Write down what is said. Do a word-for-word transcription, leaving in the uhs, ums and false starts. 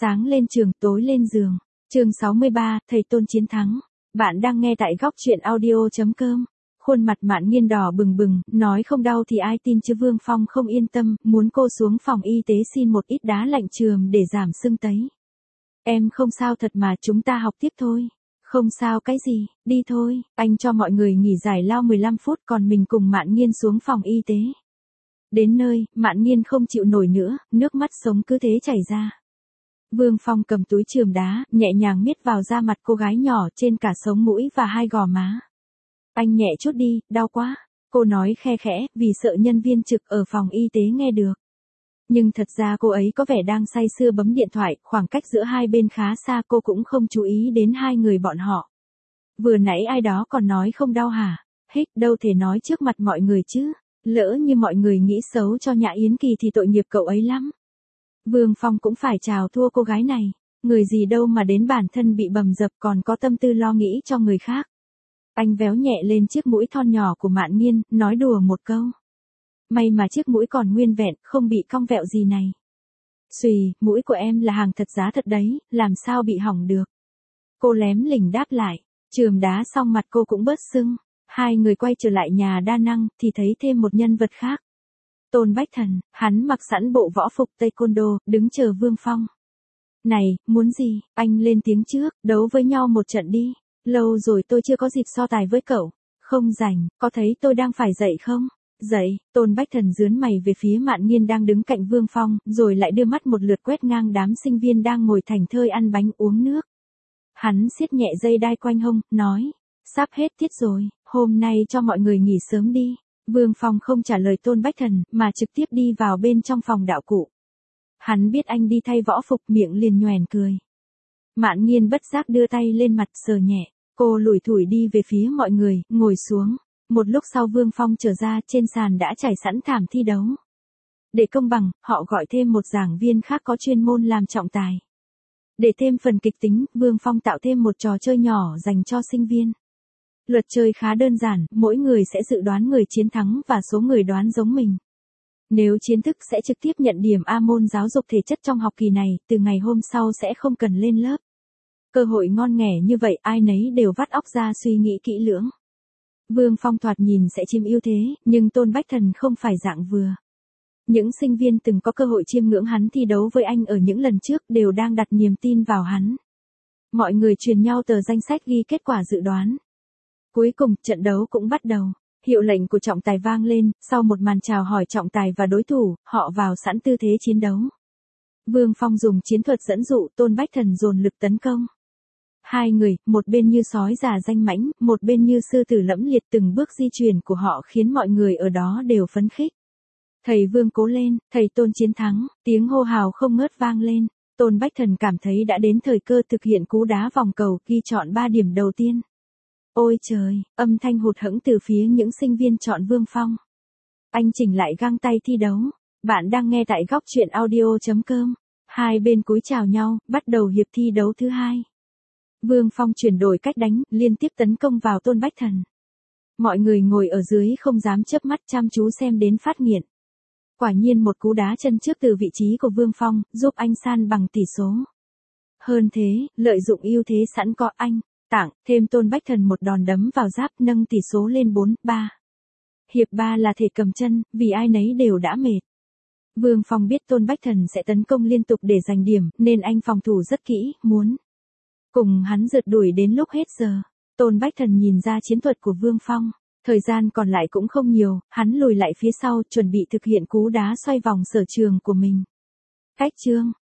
Sáng lên trường, tối lên giường. Chương sáu mươi ba, thầy Tôn chiến thắng. Bạn đang nghe tại góc truyện audio chấm com. Khuôn mặt Mạn Nghiên đỏ bừng bừng, nói không đau thì ai tin chứ. Vương Phong không yên tâm, muốn cô xuống phòng y tế xin một ít đá lạnh chườm để giảm sưng tấy. Em không sao thật mà, chúng ta học tiếp thôi. Không sao cái gì, đi thôi, anh cho mọi người nghỉ giải lao mười lăm phút còn mình cùng Mạn Nghiên xuống phòng y tế. Đến nơi, Mạn Nghiên không chịu nổi nữa, nước mắt sống cứ thế chảy ra. Vương Phong cầm túi chườm đá, nhẹ nhàng miết vào da mặt cô gái nhỏ trên cả sống mũi và hai gò má. Anh nhẹ chút đi, đau quá. Cô nói khe khẽ, vì sợ nhân viên trực ở phòng y tế nghe được. Nhưng thật ra cô ấy có vẻ đang say sưa bấm điện thoại, khoảng cách giữa hai bên khá xa, cô cũng không chú ý đến hai người bọn họ. Vừa nãy ai đó còn nói không đau hả? Hích, đâu thể nói trước mặt mọi người chứ. Lỡ như mọi người nghĩ xấu cho Nhã Yến Kỳ thì tội nghiệp cậu ấy lắm. Vương Phong cũng phải chào thua cô gái này. Người gì đâu mà đến bản thân bị bầm dập còn có tâm tư lo nghĩ cho người khác. Anh véo nhẹ lên chiếc mũi thon nhỏ của Mạn Nghiên, nói đùa một câu. May mà chiếc mũi còn nguyên vẹn, không bị cong vẹo gì này. Xùy, mũi của em là hàng thật giá thật đấy, làm sao bị hỏng được. Cô lém lỉnh đáp lại, chườm đá xong mặt cô cũng bớt sưng. Hai người quay trở lại nhà đa năng thì thấy thêm một nhân vật khác. Tôn Bách Thần, hắn mặc sẵn bộ võ phục taekwondo, đứng chờ Vương Phong. Này, muốn gì, anh lên tiếng trước, đấu với nhau một trận đi. Lâu rồi tôi chưa có dịp so tài với cậu. Không rảnh, có thấy tôi đang phải dậy không? Dậy, Tôn Bách Thần giướn mày về phía Mạn Nghiên đang đứng cạnh Vương Phong, rồi lại đưa mắt một lượt quét ngang đám sinh viên đang ngồi thảnh thơi ăn bánh uống nước. Hắn siết nhẹ dây đai quanh hông, nói, sắp hết tiết rồi, hôm nay cho mọi người nghỉ sớm đi. Vương Phong không trả lời Tôn Bách Thần, mà trực tiếp đi vào bên trong phòng đạo cụ. Hắn biết anh đi thay võ phục, miệng liền nhoẻn cười. Mạn Nghiên bất giác đưa tay lên mặt sờ nhẹ, cô lủi thủi đi về phía mọi người, ngồi xuống. Một lúc sau Vương Phong trở ra, trên sàn đã trải sẵn thảm thi đấu. Để công bằng, họ gọi thêm một giảng viên khác có chuyên môn làm trọng tài. Để thêm phần kịch tính, Vương Phong tạo thêm một trò chơi nhỏ dành cho sinh viên. Luật chơi khá đơn giản, mỗi người sẽ dự đoán người chiến thắng và số người đoán giống mình. Nếu chiến thức sẽ trực tiếp nhận điểm A môn giáo dục thể chất trong học kỳ này, từ ngày hôm sau sẽ không cần lên lớp. Cơ hội ngon nghẻ như vậy, ai nấy đều vắt óc ra suy nghĩ kỹ lưỡng. Vương Phong thoạt nhìn sẽ chiếm ưu thế, nhưng Tôn Bách Thần không phải dạng vừa. Những sinh viên từng có cơ hội chiêm ngưỡng hắn thi đấu với anh ở những lần trước đều đang đặt niềm tin vào hắn. Mọi người truyền nhau tờ danh sách ghi kết quả dự đoán. Cuối cùng, trận đấu cũng bắt đầu. Hiệu lệnh của trọng tài vang lên, sau một màn chào hỏi trọng tài và đối thủ, họ vào sẵn tư thế chiến đấu. Vương Phong dùng chiến thuật dẫn dụ, Tôn Bách Thần dồn lực tấn công. Hai người, một bên như sói già danh mãnh, một bên như sư tử lẫm liệt, từng bước di chuyển của họ khiến mọi người ở đó đều phấn khích. Thầy Vương cố lên, thầy Tôn chiến thắng, tiếng hô hào không ngớt vang lên. Tôn Bách Thần cảm thấy đã đến thời cơ thực hiện cú đá vòng cầu ghi chọn ba điểm đầu tiên. Ôi trời, âm thanh hụt hẫng từ phía những sinh viên chọn Vương Phong. Anh chỉnh lại găng tay thi đấu. Bạn đang nghe tại góc truyện audio chấm com. Hai bên cúi chào nhau, bắt đầu hiệp thi đấu thứ hai. Vương Phong chuyển đổi cách đánh, liên tiếp tấn công vào Tôn Bách Thần. Mọi người ngồi ở dưới không dám chớp mắt chăm chú xem đến phát nghiện. Quả nhiên một cú đá chân trước từ vị trí của Vương Phong, giúp anh san bằng tỷ số. Hơn thế, lợi dụng ưu thế sẵn có anh, tặng thêm Tôn Bách Thần một đòn đấm vào giáp nâng tỷ số lên bốn ba. Hiệp ba là thể cầm chân, vì ai nấy đều đã mệt. Vương Phong biết Tôn Bách Thần sẽ tấn công liên tục để giành điểm, nên anh phòng thủ rất kỹ, muốn cùng hắn rượt đuổi đến lúc hết giờ. Tôn Bách Thần nhìn ra chiến thuật của Vương Phong. Thời gian còn lại cũng không nhiều, hắn lùi lại phía sau, chuẩn bị thực hiện cú đá xoay vòng sở trường của mình. Cách chương,